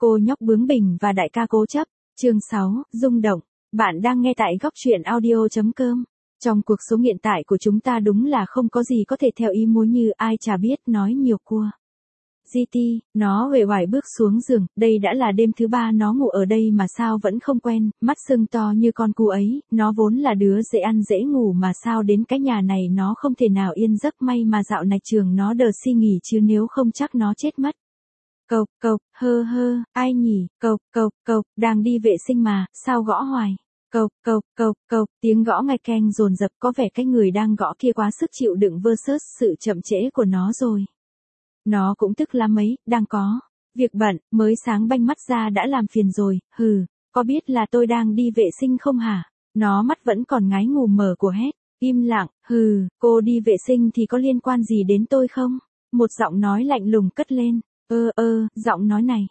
Cô nhóc bướng bỉnh và đại ca cố chấp. Chương 6, rung động. Bạn đang nghe tại góc truyện audio.com. Trong cuộc sống hiện tại của chúng ta đúng là không có gì có thể theo ý muốn như ai chả biết nói nhiều cua. GT, nó uể oải bước xuống giường, đây đã là đêm thứ 3 nó ngủ ở đây mà sao vẫn không quen, mắt sưng to như con cú ấy, nó vốn là đứa dễ ăn dễ ngủ mà sao đến cái nhà này nó không thể nào yên giấc, may mà dạo này trường nó đờ si nghỉ chứ nếu không chắc nó chết mất. Cộc cộc, hơ hơ, ai nhỉ, cộc cộc cộc, đang đi vệ sinh mà, sao gõ hoài. Cộc cộc cộc cộc, tiếng gõ ngày keng dồn dập, có vẻ cái người đang gõ kia quá sức chịu đựng versus sự chậm trễ của nó rồi. Nó cũng tức lắm ấy, đang có việc bận, mới sáng banh mắt ra đã làm phiền rồi, có biết là tôi đang đi vệ sinh không hả? Nó mắt vẫn còn ngái ngủ mở của hét, im lặng, cô đi vệ sinh thì có liên quan gì đến tôi không? Một giọng nói lạnh lùng cất lên, giọng nói này,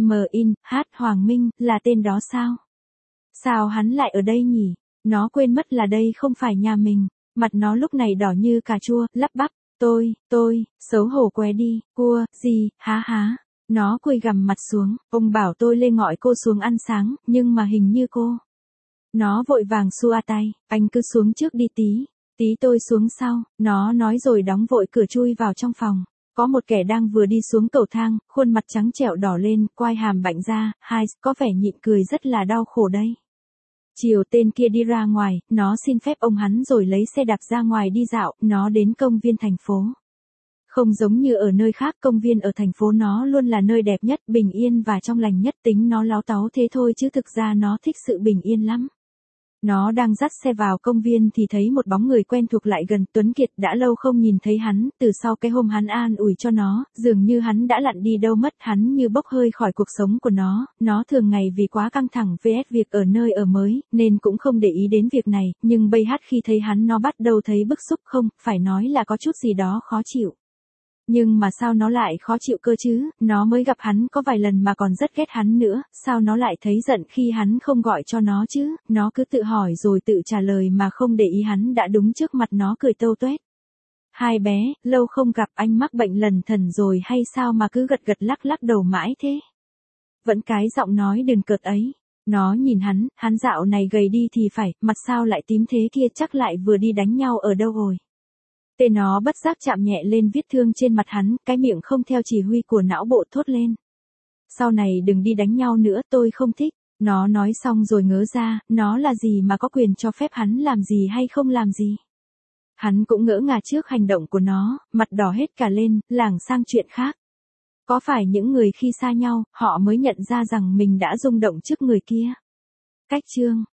Hoàng Minh, là tên đó sao? Sao hắn lại ở đây nhỉ? Nó quên mất là đây không phải nhà mình, mặt nó lúc này đỏ như cà chua, lắp bắp. Tôi, xấu hổ què đi, cua, gì, há. Nó cúi gằm mặt xuống, ông bảo tôi lên gọi cô xuống ăn sáng, nhưng mà hình như cô. Nó vội vàng xua tay, anh cứ xuống trước đi tí tôi xuống sau, nó nói rồi đóng vội cửa chui vào trong phòng. Có một kẻ đang vừa đi xuống cầu thang, khuôn mặt trắng trẻo đỏ lên, quai hàm bạnh ra, có vẻ nhịn cười rất là đau khổ đây. Chiều tên kia đi ra ngoài, nó xin phép ông hắn rồi lấy xe đạp ra ngoài đi dạo, nó đến công viên thành phố. Không giống như ở nơi khác, công viên ở thành phố nó luôn là nơi đẹp nhất, bình yên và trong lành nhất, tính nó láo táu thế thôi chứ thực ra nó thích sự bình yên lắm. Nó đang dắt xe vào công viên thì thấy một bóng người quen thuộc lại gần, Tuấn Kiệt, đã lâu không nhìn thấy hắn, từ sau cái hôm hắn an ủi cho nó, dường như hắn đã lặn đi đâu mất, hắn như bốc hơi khỏi cuộc sống của nó thường ngày vì quá căng thẳng vs việc ở nơi ở mới, nên cũng không để ý đến việc này, nhưng bây hát khi thấy hắn nó bắt đầu thấy bức xúc, không, phải nói là có chút gì đó khó chịu. Nhưng mà sao nó lại khó chịu cơ chứ, nó mới gặp hắn có vài lần mà còn rất ghét hắn nữa, sao nó lại thấy giận khi hắn không gọi cho nó chứ, nó cứ tự hỏi rồi tự trả lời mà không để ý hắn đã đúng trước mặt nó cười tâu tuét. Hai bé, lâu không gặp, anh mắc bệnh lần thần rồi hay sao mà cứ gật gật lắc lắc đầu mãi thế? Vẫn cái giọng nói đừng cợt ấy. Nó nhìn hắn dạo này gầy đi thì phải, mặt sao lại tím thế kia, chắc lại vừa đi đánh nhau ở đâu rồi. Tên nó bất giác chạm nhẹ lên vết thương trên mặt hắn, cái miệng không theo chỉ huy của não bộ thốt lên. Sau này đừng đi đánh nhau nữa, tôi không thích. Nó nói xong rồi ngớ ra, nó là gì mà có quyền cho phép hắn làm gì hay không làm gì. Hắn cũng ngỡ ngàng trước hành động của nó, mặt đỏ hết cả lên, lảng sang chuyện khác. Có phải những người khi xa nhau, họ mới nhận ra rằng mình đã rung động trước người kia? Cách chương